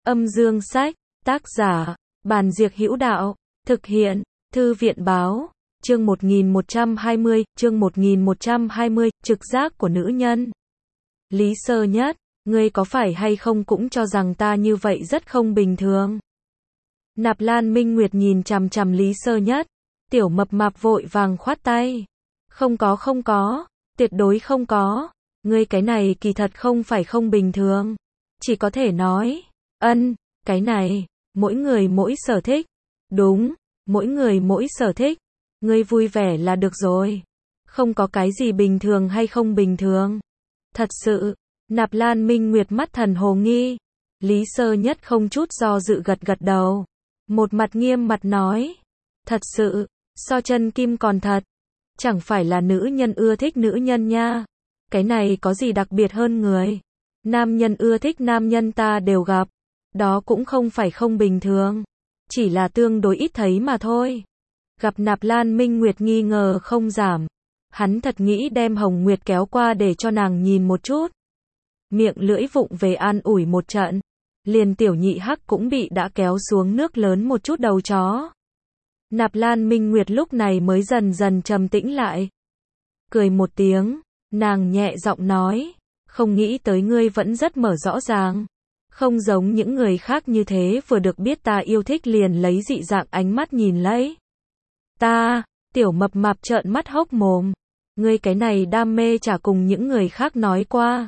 Âm dương sách, tác giả, Bàn Diệc Hữu Đạo, thực hiện, Thư viện Báo, chương 1120, trực giác của nữ nhân. Lý Sơ Nhất, ngươi có phải hay không cũng cho rằng ta như vậy rất không bình thường. Nạp Lan Minh Nguyệt nhìn chằm chằm Lý Sơ Nhất, tiểu mập mạp vội vàng khoát tay. Không có, tuyệt đối không có, ngươi cái này kỳ thật không phải không bình thường. Chỉ có thể nói, cái này, mỗi người mỗi sở thích. Đúng, mỗi người mỗi sở thích. Ngươi vui vẻ là được rồi. Không có cái gì bình thường hay không bình thường. Thật sự, Nạp Lan Minh Nguyệt mắt thần hồ nghi. Lý Sơ Nhất không chút do dự gật gật đầu. Một mặt nghiêm mặt nói. Thật sự, so chân kim còn thật. Chẳng phải là nữ nhân ưa thích nữ nhân nha. Cái này có gì đặc biệt hơn người. Nam nhân ưa thích nam nhân ta đều gặp. Đó cũng không phải không bình thường. Chỉ là tương đối ít thấy mà thôi. Gặp Nạp Lan Minh Nguyệt nghi ngờ không giảm. Hắn thật nghĩ đem Hồng Nguyệt kéo qua để cho nàng nhìn một chút. Miệng lưỡi vụng về an ủi một trận. Liền tiểu nhị hắc cũng bị đã kéo xuống nước lớn một chút đầu chó. Nạp Lan Minh Nguyệt lúc này mới dần dần trầm tĩnh lại. Cười một tiếng, nàng nhẹ giọng nói. Không nghĩ tới ngươi vẫn rất mở rõ ràng. Không giống những người khác như thế vừa được biết ta yêu thích liền lấy dị dạng ánh mắt nhìn lấy. Ta, tiểu mập mạp trợn mắt hốc mồm. Ngươi cái này đam mê chả cùng những người khác nói qua.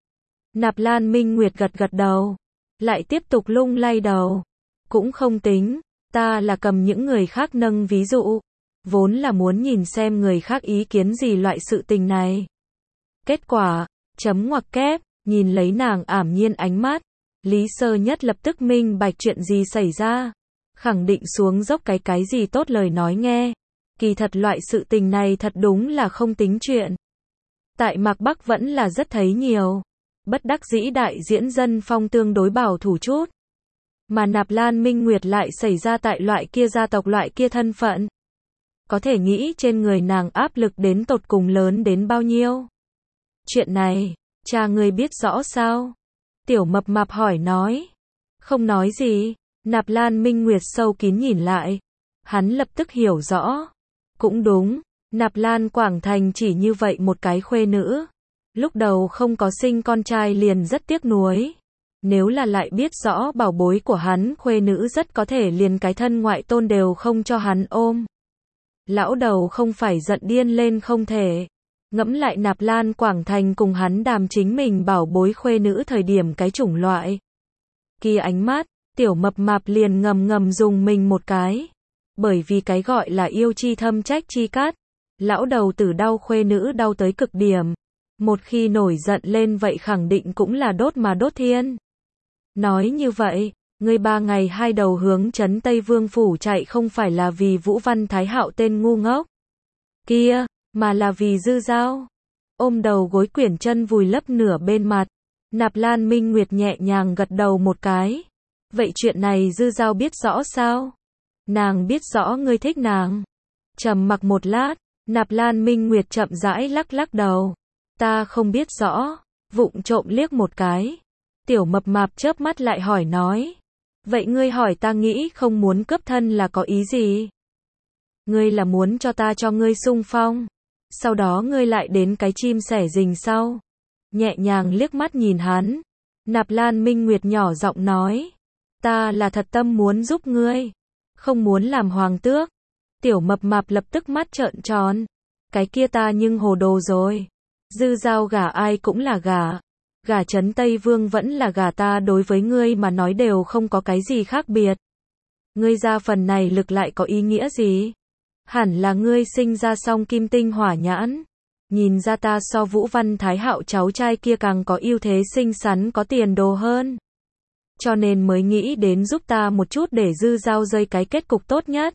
Nạp Lan Minh Nguyệt gật gật đầu. Lại tiếp tục lung lay đầu. Cũng không tính. Ta là cầm những người khác nâng ví dụ. Vốn là muốn nhìn xem người khác ý kiến gì loại sự tình này. Kết quả, chấm ngoặc kép, nhìn lấy nàng ảm nhiên ánh mắt. Lý Sơ Nhất lập tức minh bạch chuyện gì xảy ra. Khẳng định xuống dốc cái gì tốt lời nói nghe. Kỳ thật loại sự tình này thật đúng là không tính chuyện. Tại Mạc Bắc vẫn là rất thấy nhiều. Bất đắc dĩ đại diễn dân phong tương đối bảo thủ chút. Mà Nạp Lan Minh Nguyệt lại xảy ra tại loại kia gia tộc loại kia thân phận. Có thể nghĩ trên người nàng áp lực đến tột cùng lớn đến bao nhiêu. Chuyện này, cha ngươi biết rõ sao? Tiểu mập mạp hỏi nói. Không nói gì. Nạp Lan Minh Nguyệt sâu kín nhìn lại. Hắn lập tức hiểu rõ. Cũng đúng, Nạp Lan Quảng Thành chỉ như vậy một cái khuê nữ. Lúc đầu không có sinh con trai liền rất tiếc nuối. Nếu là lại biết rõ bảo bối của hắn khuê nữ rất có thể liền cái thân ngoại tôn đều không cho hắn ôm. Lão đầu không phải giận điên lên không thể. Ngẫm lại Nạp Lan Quảng Thành cùng hắn đàm chính mình bảo bối khuê nữ thời điểm cái chủng loại. Kia ánh mắt, tiểu mập mạp liền ngầm dùng mình một cái. Bởi vì cái gọi là yêu chi thâm trách chi cát. Lão đầu tử đau khuê nữ đau tới cực điểm. Một khi nổi giận lên vậy khẳng định cũng là đốt mà đốt thiên. Nói như vậy, ngươi 3 ngày 2 đầu hướng trấn Tây Vương Phủ chạy không phải là vì Vũ Văn Thái Hạo tên ngu ngốc kia, mà là vì Dư Dao. Ôm đầu gối quyển chân vùi lấp nửa bên mặt. Nạp Lan Minh Nguyệt nhẹ nhàng gật đầu một cái. Vậy chuyện này Dư Dao biết rõ sao? Nàng biết rõ ngươi thích nàng. Trầm mặc một lát, Nạp Lan Minh Nguyệt chậm rãi lắc đầu. Ta không biết rõ. Vụng trộm liếc một cái. Tiểu mập mạp chớp mắt lại hỏi nói. Vậy ngươi hỏi ta nghĩ không muốn cướp thân là có ý gì? Ngươi là muốn cho ta cho ngươi xung phong. Sau đó ngươi lại đến cái chim sẻ rình sau. Nhẹ nhàng liếc mắt nhìn hắn. Nạp Lan Minh Nguyệt nhỏ giọng nói. Ta là thật tâm muốn giúp ngươi. Không muốn làm hoàng tước. Tiểu mập mạp lập tức mắt trợn tròn. Cái kia ta nhưng hồ đồ rồi. Dư Dao gả ai cũng là gả. Gả trấn Tây Vương vẫn là gả ta, đối với ngươi mà nói đều không có cái gì khác biệt. Ngươi ra phần này lực lại có ý nghĩa gì? Hẳn là ngươi sinh ra song kim tinh hỏa nhãn. Nhìn ra ta so Vũ Văn Thái Hạo cháu trai kia càng có ưu thế xinh xắn có tiền đồ hơn. Cho nên mới nghĩ đến giúp ta một chút để Dư Dao rơi cái kết cục tốt nhất.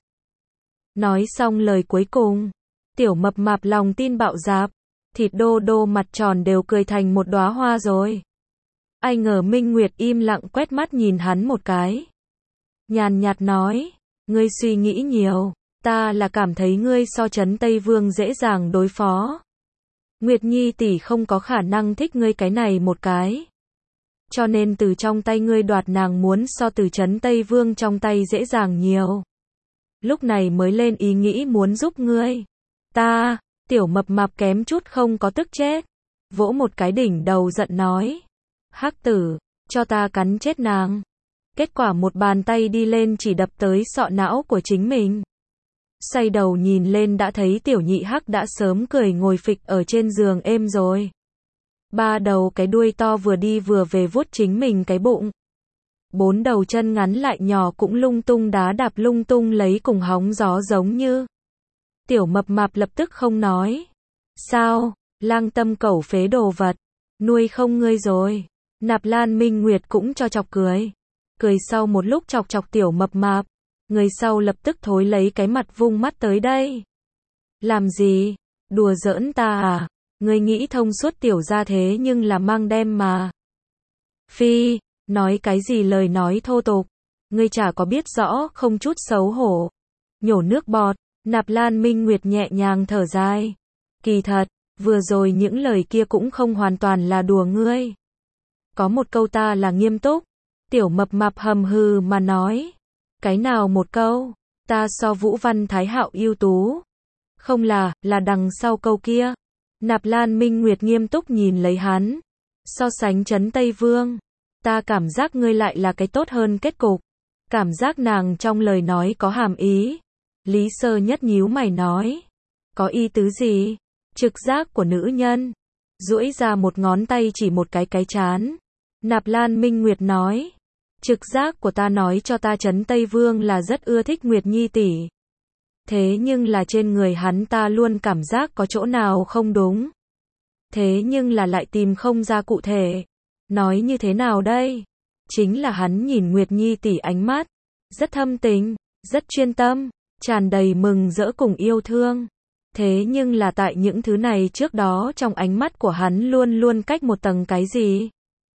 Nói xong lời cuối cùng, tiểu mập mạp lòng tin bạo dạp. Thịt đô mặt tròn đều cười thành một đóa hoa rồi. Ai ngờ Minh Nguyệt im lặng quét mắt nhìn hắn một cái. Nhàn nhạt nói, ngươi suy nghĩ nhiều, ta là cảm thấy ngươi so trấn Tây Vương dễ dàng đối phó. Nguyệt Nhi tỷ không có khả năng thích ngươi cái này một cái. cho nên từ trong tay ngươi đoạt nàng muốn so từ Trấn Tây Vương trong tay dễ dàng nhiều. Lúc này mới lên ý nghĩ muốn giúp ngươi. Ta, tiểu mập mạp kém chút không có tức chết. Vỗ một cái đỉnh đầu giận nói. Hắc tử, cho ta cắn chết nàng. Kết quả một bàn tay đi lên chỉ đập tới sọ não của chính mình. Xoay đầu nhìn lên đã thấy tiểu nhị hắc đã sớm cười ngồi phịch ở trên giường êm rồi. Ba đầu cái đuôi to vừa đi vừa về vuốt chính mình cái bụng. Bốn đầu chân ngắn lại nhỏ cũng lung tung đá đạp lung tung lấy cùng hóng gió giống như. Tiểu mập mạp lập tức không nói. Sao, lang tâm cẩu phế đồ vật, nuôi không ngươi rồi. Nạp Lan Minh Nguyệt cũng cho chọc cười. Cười sau một lúc chọc chọc tiểu mập mạp. Người sau lập tức thối lấy cái mặt vung mắt tới đây. Làm gì? Đùa giỡn ta à? Ngươi nghĩ thông suốt tiểu ra thế nhưng là mang đem mà. Phi, nói cái gì lời nói thô tục. Ngươi chả có biết rõ không chút xấu hổ. Nhổ nước bọt, Nạp Lan Minh Nguyệt nhẹ nhàng thở dài. Kỳ thật, vừa rồi những lời kia cũng không hoàn toàn là đùa ngươi. Có một câu ta là nghiêm túc. Tiểu mập mạp hầm hừ mà nói. Cái nào một câu? Ta so Vũ Văn Thái Hạo ưu tú. Không là đằng sau câu kia. Nạp Lan Minh Nguyệt nghiêm túc nhìn lấy hắn. So sánh Trấn Tây Vương. Ta cảm giác ngươi lại là cái tốt hơn kết cục. Cảm giác nàng trong lời nói có hàm ý. Lý Sơ Nhất nhíu mày nói. Có ý tứ gì? Trực giác của nữ nhân. Duỗi ra một ngón tay chỉ một cái trán. Nạp Lan Minh Nguyệt nói. Trực giác của ta nói cho ta Trấn Tây Vương là rất ưa thích Nguyệt Nhi tỷ. Thế nhưng là trên người hắn ta luôn cảm giác có chỗ nào không đúng. Thế nhưng là lại tìm không ra cụ thể. Nói như thế nào đây? Chính là hắn nhìn Nguyệt Nhi tỷ ánh mắt. Rất thâm tình, rất chuyên tâm, tràn đầy mừng rỡ cùng yêu thương. Thế nhưng là tại những thứ này trước đó trong ánh mắt của hắn luôn luôn cách một tầng cái gì.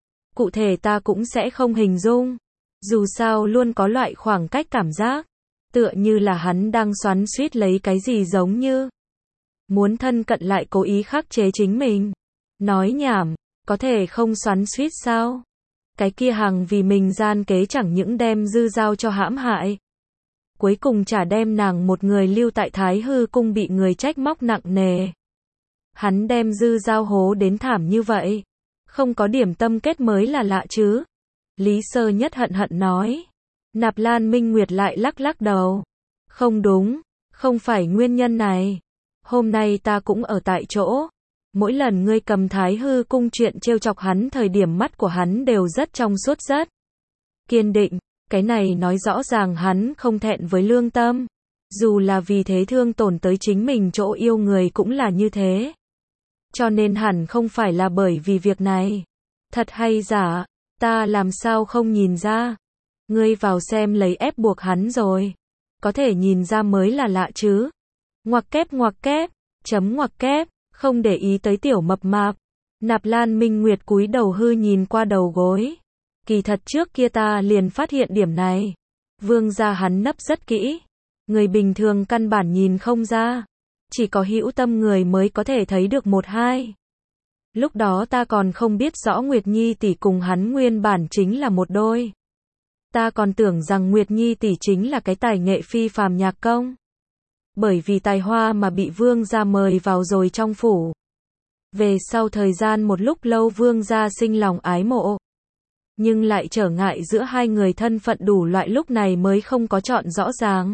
Cụ thể ta cũng sẽ không hình dung. Dù sao luôn có loại khoảng cách cảm giác. Tựa như là hắn đang xoắn xuýt lấy cái gì giống như. Muốn thân cận lại cố ý khắc chế chính mình. Nói nhảm, có thể không xoắn xuýt sao? Cái kia hằng vì mình gian kế chẳng những đem Dư Giao cho hãm hại. Cuối cùng chả đem nàng một người lưu tại Thái Hư cung bị người trách móc nặng nề. Hắn đem Dư Giao hố đến thảm như vậy. Không có điểm tâm kết mới là lạ chứ. Lý Sơ Nhất hận hận nói. Nạp Lan Minh Nguyệt lại lắc lắc đầu. Không đúng, không phải nguyên nhân này. Hôm nay ta cũng ở tại chỗ. Mỗi lần ngươi cầm Thái Hư cung chuyện trêu chọc hắn thời điểm mắt của hắn đều rất trong suốt rất kiên định. Cái này nói rõ ràng hắn không thẹn với lương tâm. Dù là vì thế thương tổn tới chính mình chỗ yêu người cũng là như thế. Cho nên hẳn không phải là bởi vì việc này. Thật hay giả, ta làm sao không nhìn ra. Ngươi vào xem lấy ép buộc hắn rồi. Có thể nhìn ra mới là lạ chứ. Ngoặc kép, chấm ngoặc kép, không để ý tới tiểu mập mạp. Nạp Lan Minh Nguyệt cúi đầu hư nhìn qua đầu gối. Kỳ thật trước kia ta liền phát hiện điểm này. Vương gia hắn nấp rất kỹ. Người bình thường căn bản nhìn không ra. Chỉ có hữu tâm người mới có thể thấy được một hai. Lúc đó ta còn không biết rõ Nguyệt Nhi tỷ cùng hắn nguyên bản chính là một đôi. Ta còn tưởng rằng Nguyệt Nhi tỷ chính là cái tài nghệ phi phàm nhạc công. Bởi vì tài hoa mà bị vương gia mời vào rồi trong phủ. Về sau thời gian một lúc lâu vương gia sinh lòng ái mộ. Nhưng lại trở ngại giữa hai người thân phận đủ loại lúc này mới không có chọn rõ ràng.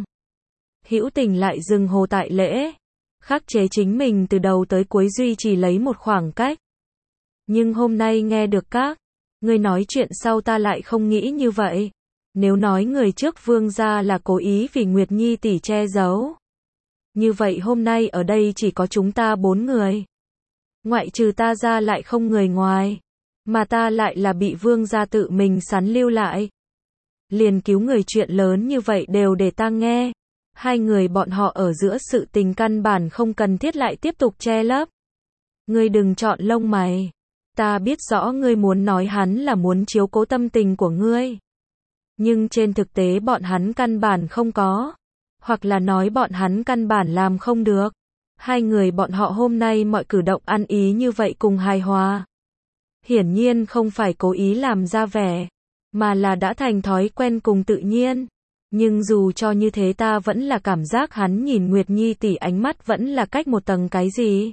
Hữu Tình lại dừng hồ tại lễ. Khắc chế chính mình từ đầu tới cuối duy trì lấy một khoảng cách. Nhưng hôm nay nghe được các người nói chuyện sau ta lại không nghĩ như vậy. Nếu nói người trước vương gia là cố ý vì Nguyệt Nhi tỷ che giấu. Như vậy hôm nay ở đây chỉ có chúng ta 4 người. Ngoại trừ ta ra lại không người ngoài. Mà ta lại là bị vương gia tự mình sắn lưu lại. Liền cứu người chuyện lớn như vậy đều để ta nghe. Hai người bọn họ ở giữa sự tình căn bản không cần thiết lại tiếp tục che lấp. Ngươi đừng chọn lông mày. Ta biết rõ ngươi muốn nói hắn là muốn chiếu cố tâm tình của ngươi. Nhưng trên thực tế bọn hắn căn bản không có. Hoặc là nói bọn hắn căn bản làm không được. Hai người bọn họ hôm nay mọi cử động ăn ý như vậy cùng hài hòa. Hiển nhiên không phải cố ý làm ra vẻ, mà là đã thành thói quen cùng tự nhiên. Nhưng dù cho như thế ta vẫn là cảm giác hắn nhìn Nguyệt Nhi tỷ ánh mắt vẫn là cách một tầng cái gì.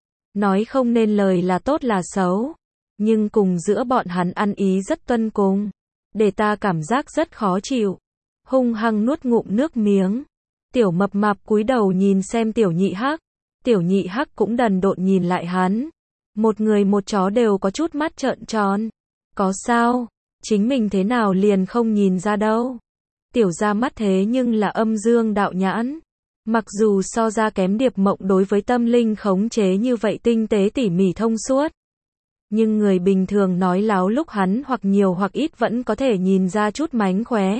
Nói không nên lời là tốt là xấu, nhưng cùng giữa bọn hắn ăn ý rất tuân cùng, để ta cảm giác rất khó chịu. Hung hăng nuốt ngụm nước miếng. Tiểu mập mạp cúi đầu nhìn xem tiểu nhị hắc. Tiểu nhị hắc cũng đần độn nhìn lại hắn. Một người một chó đều có chút mắt trợn tròn. Có sao? Chính mình thế nào liền không nhìn ra đâu. Tiểu ra mắt thế nhưng là âm dương đạo nhãn. Mặc dù so ra kém Điệp Mộng đối với tâm linh khống chế như vậy tinh tế tỉ mỉ thông suốt. Nhưng người bình thường nói láo lúc hắn hoặc nhiều hoặc ít vẫn có thể nhìn ra chút mánh khóe.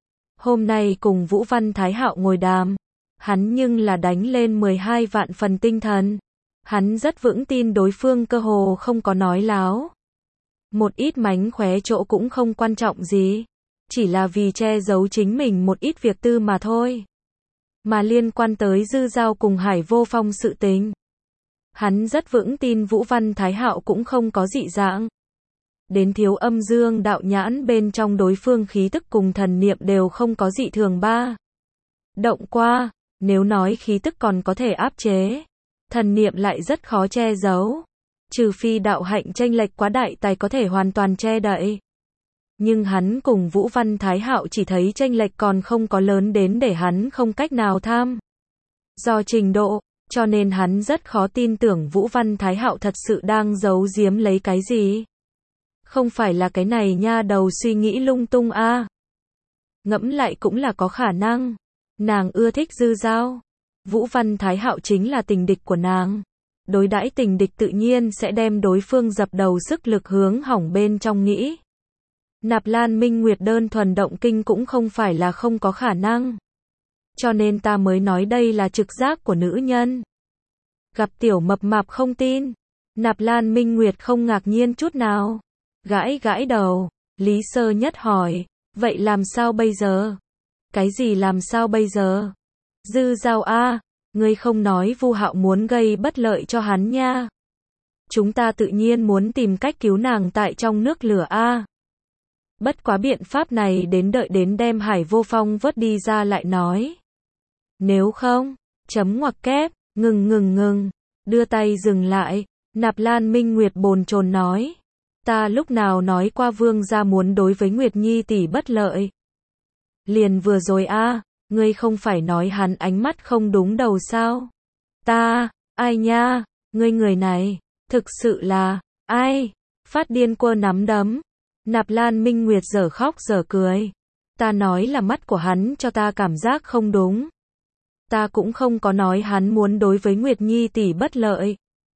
Hôm nay cùng Vũ Văn Thái Hạo ngồi đàm, hắn nhưng là đánh lên 12 vạn phần tinh thần. Hắn rất vững tin đối phương cơ hồ không có nói láo. Một ít mánh khóe chỗ cũng không quan trọng gì, chỉ là vì che giấu chính mình một ít việc tư mà thôi. Mà liên quan tới Dư Giao cùng Hải Vô Phong sự tình, hắn rất vững tin Vũ Văn Thái Hạo cũng không có dị dạng. Đến thiếu âm dương đạo nhãn bên trong đối phương khí tức cùng thần niệm đều không có dị thường ba. Động qua, nếu nói khí tức còn có thể áp chế, thần niệm lại rất khó che giấu. Trừ phi đạo hạnh chênh lệch quá đại tài có thể hoàn toàn che đậy. Nhưng hắn cùng Vũ Văn Thái Hạo chỉ thấy chênh lệch còn không có lớn đến để hắn không cách nào tham. Do trình độ, cho nên hắn rất khó tin tưởng Vũ Văn Thái Hạo thật sự đang giấu giếm lấy cái gì. Không phải là cái này nha đầu suy nghĩ lung tung a. Ngẫm lại cũng là có khả năng. Nàng ưa thích Dư Giao. Vũ Văn Thái Hạo chính là tình địch của nàng. Đối đãi tình địch tự nhiên sẽ đem đối phương dập đầu sức lực hướng hỏng bên trong nghĩ. Nạp Lan Minh Nguyệt đơn thuần động kinh cũng không phải là không có khả năng. Cho nên ta mới nói đây là trực giác của nữ nhân. Gặp tiểu mập mạp không tin. Nạp Lan Minh Nguyệt không ngạc nhiên chút nào. Gãi gãi đầu, Lý Sơ Nhất hỏi, vậy làm sao bây giờ? Cái gì làm sao bây giờ? Dư Giao a, ngươi không nói Vu Hạo muốn gây bất lợi cho hắn nha. Chúng ta tự nhiên muốn tìm cách cứu nàng tại trong nước lửa a. Bất quá biện pháp này đến đợi đến đem Hải Vô Phong vớt đi ra lại nói. Nếu không, chấm ngoặc kép, ngừng, đưa tay dừng lại, Nạp Lan Minh Nguyệt bồn chồn nói. Ta lúc nào nói qua vương gia muốn đối với Nguyệt Nhi tỷ bất lợi. Liền vừa rồi a, ngươi không phải nói hắn ánh mắt không đúng đầu sao? Ta, ai nha, ngươi người này, thực sự là, ai? Phát điên quơ nắm đấm. Nạp Lan Minh Nguyệt dở khóc dở cười. Ta nói là mắt của hắn cho ta cảm giác không đúng. Ta cũng không có nói hắn muốn đối với Nguyệt Nhi tỷ bất lợi.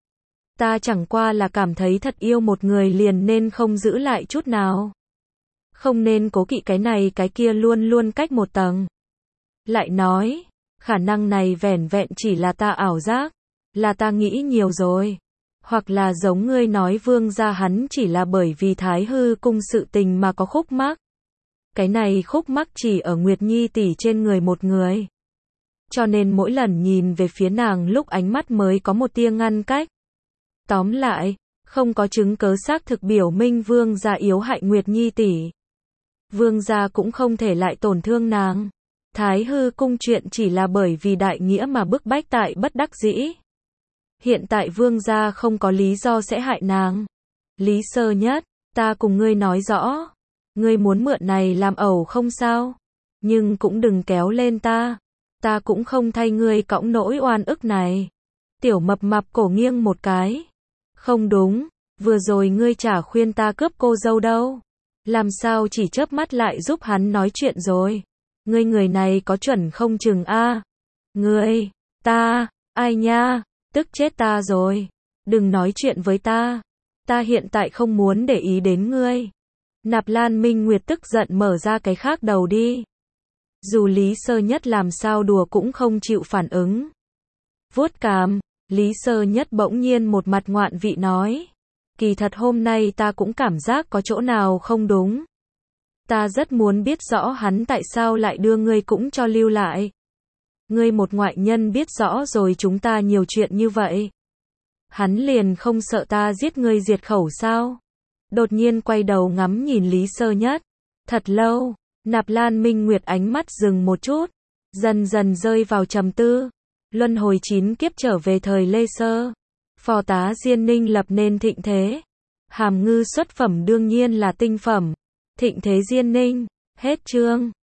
Ta chẳng qua là cảm thấy thật yêu một người liền nên không giữ lại chút nào. Không nên cố kỵ cái này cái kia luôn luôn cách một tầng. Lại nói, khả năng này vẻn vẹn chỉ là ta ảo giác, là ta nghĩ nhiều rồi. Hoặc là giống ngươi nói vương gia hắn chỉ là bởi vì Thái Hư cung sự tình mà có khúc mắc. Cái này khúc mắc chỉ ở Nguyệt Nhi tỷ trên người một người. Cho nên mỗi lần nhìn về phía nàng lúc ánh mắt mới có một tia ngăn cách. Tóm lại, không có chứng cớ xác thực biểu minh vương gia yếu hại Nguyệt Nhi tỷ. Vương gia cũng không thể lại tổn thương nàng. Thái Hư cung chuyện chỉ là bởi vì đại nghĩa mà bức bách tại bất đắc dĩ. Hiện tại vương gia không có lý do sẽ hại nàng. Lý Sơ Nhất, ta cùng ngươi nói rõ. Ngươi muốn mượn này làm ẩu không sao. Nhưng cũng đừng kéo lên ta. Ta cũng không thay ngươi cõng nỗi oan ức này. Tiểu mập mạp cổ nghiêng một cái. Không đúng, vừa rồi ngươi chả khuyên ta cướp cô dâu đâu. Làm sao chỉ chớp mắt lại giúp hắn nói chuyện rồi. Ngươi người này có chuẩn không chừng a. Ngươi, ta, ai nha, tức chết ta rồi. Đừng nói chuyện với ta. Ta hiện tại không muốn để ý đến ngươi. Nạp Lan Minh Nguyệt tức giận mở ra cái khác đầu đi. Dù Lý Sơ Nhất làm sao đùa cũng không chịu phản ứng. Vuốt cằm, Lý Sơ Nhất bỗng nhiên một mặt ngoạn vị nói. Kỳ thật hôm nay ta cũng cảm giác có chỗ nào không đúng. Ta rất muốn biết rõ hắn tại sao lại đưa ngươi cũng cho lưu lại. Ngươi một ngoại nhân biết rõ rồi chúng ta nhiều chuyện như vậy. Hắn liền không sợ ta giết ngươi diệt khẩu sao? đột nhiên quay đầu ngắm nhìn Lý Sơ Nhất. Thật lâu, Nạp Lan Minh Nguyệt ánh mắt dừng một chút, dần dần rơi vào trầm tư. Luân hồi 9 kiếp trở về thời Lê Sơ. Phò tá Diên Ninh lập nên thịnh thế. Hàm Ngư xuất phẩm đương nhiên là tinh phẩm. Thịnh thế Diên Ninh. Hết chương.